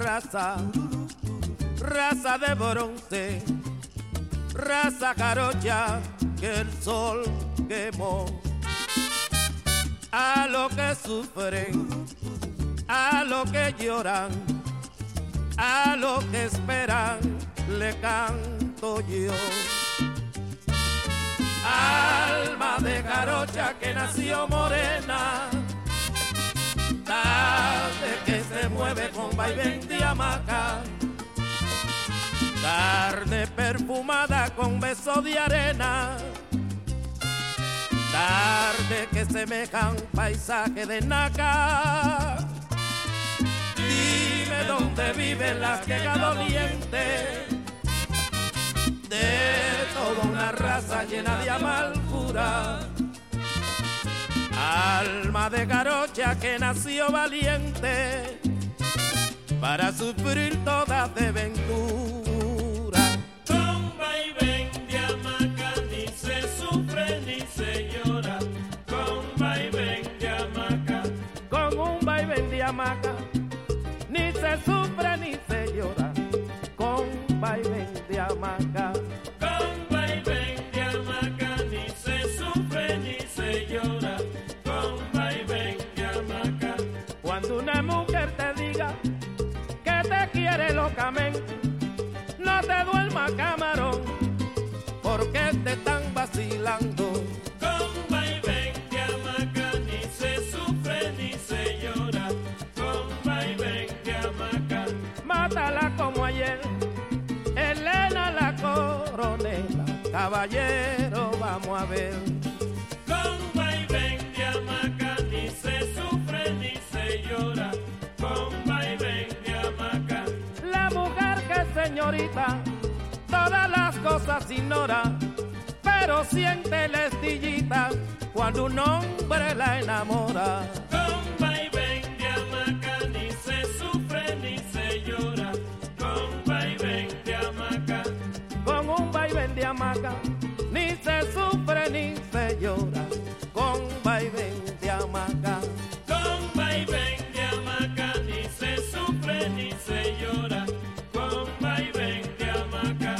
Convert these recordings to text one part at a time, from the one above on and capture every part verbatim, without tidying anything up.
raza, raza de bronce, raza jarocha que el sol quemó. A lo que sufren, a lo que lloran, a lo que esperan, le canto yo. Alma de jarocha que nació morena, tarde que se mueve con vaivén de hamaca, carne perfumada con beso de arena, tarde que semejan paisaje de naca. Dime dónde vive la queja doliente de toda una raza llena de amargura. Alma de jarocha que nació valiente para sufrir toda desventura. Con vaivén de hamaca ni se sufre ni se llora. Con vaivén de hamaca, con un vaivén de hamaca, ni se sufre ni se llora. Con vaivén de hamaca, con vaivén de hamaca ni se sufre ni se llora. Con vaivén de hamaca. Cuando una mujer te diga que te quiere locamente, no te duermas, camarón, porque te están vacilando. Con vaivén de hamaca ni se sufre ni se llora. Con vaivén de hamaca. Mátala como ayer, Elena la coronela, caballero, vamos a ver. Con vaivén de hamaca ni se sufre ni se llora. Con vaivén de hamaca. La mujer que señorita todas las cosas ignora, pero siente la estillita cuando un hombre la enamora. Con vaivén de hamaca ni se sufre ni se llora. Con vaivén de hamaca. Con un vaivén de hamaca ni se sufre ni se llora. Con vaivén de hamaca. Con vaivén de hamaca ni se sufre ni se llora. Con vaivén de hamaca.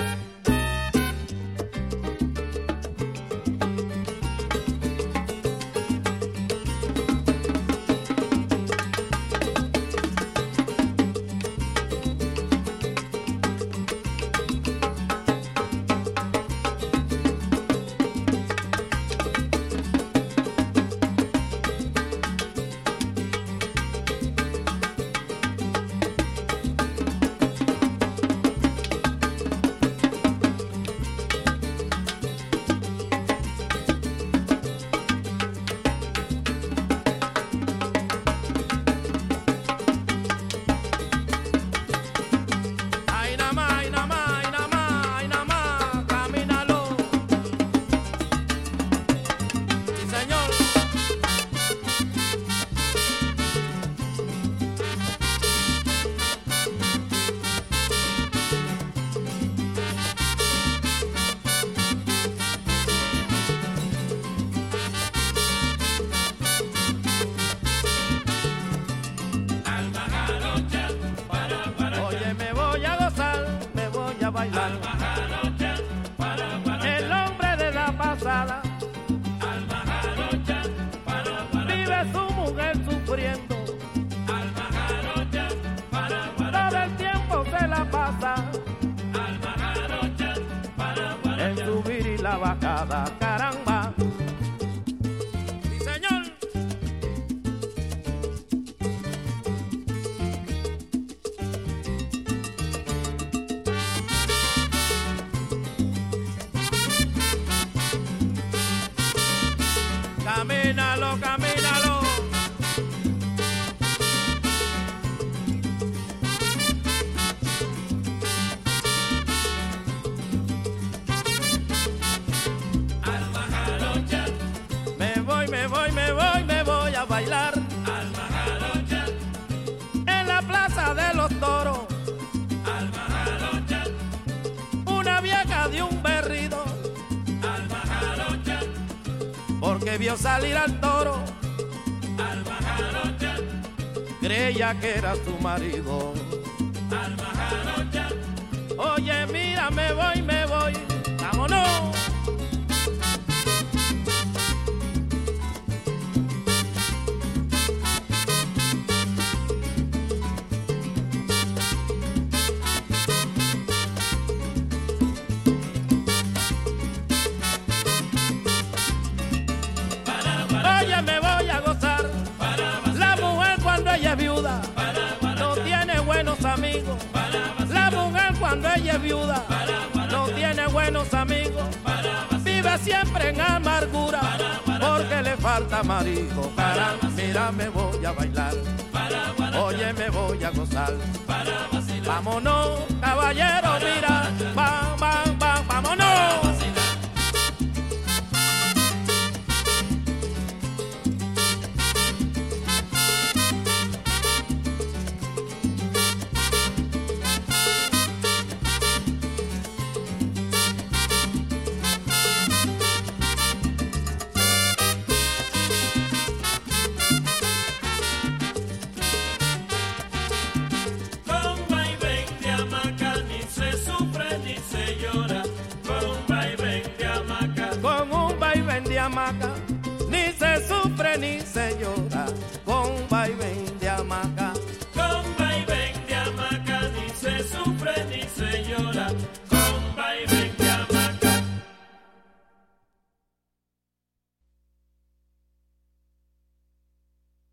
Bailar. Alma jarocha, para, para, el hombre de la pasada, alma jarocha, para, para, vive su mujer sufriendo, alma jarocha, para, para, todo el tiempo se la pasa, alma jarocha, para, para, en subir y la bajada, caramba. Sí, señor. Camínalo, camínalo. alma jarocha, Me voy, me voy, me voy, me voy a bailar alma jarocha, en la plaza de los toros. alma jarocha, Una vieja de un berrido, alma jarocha, porque vio salir al toro, alma jarocha, creía que era su marido. alma jarocha. Oye, mira, me voy, me voy, vámonos. Oye, me voy a gozar. La mujer cuando ella es viuda no tiene buenos amigos. La mujer cuando ella es viuda no tiene buenos amigos. Vive siempre en amargura porque le falta marido. Caramba, mira, me voy a bailar. Oye, me voy a gozar. Vámonos, caballero, mira, va, va, va, vámonos. Hamaca, ni se sufre ni se llora, con vaivén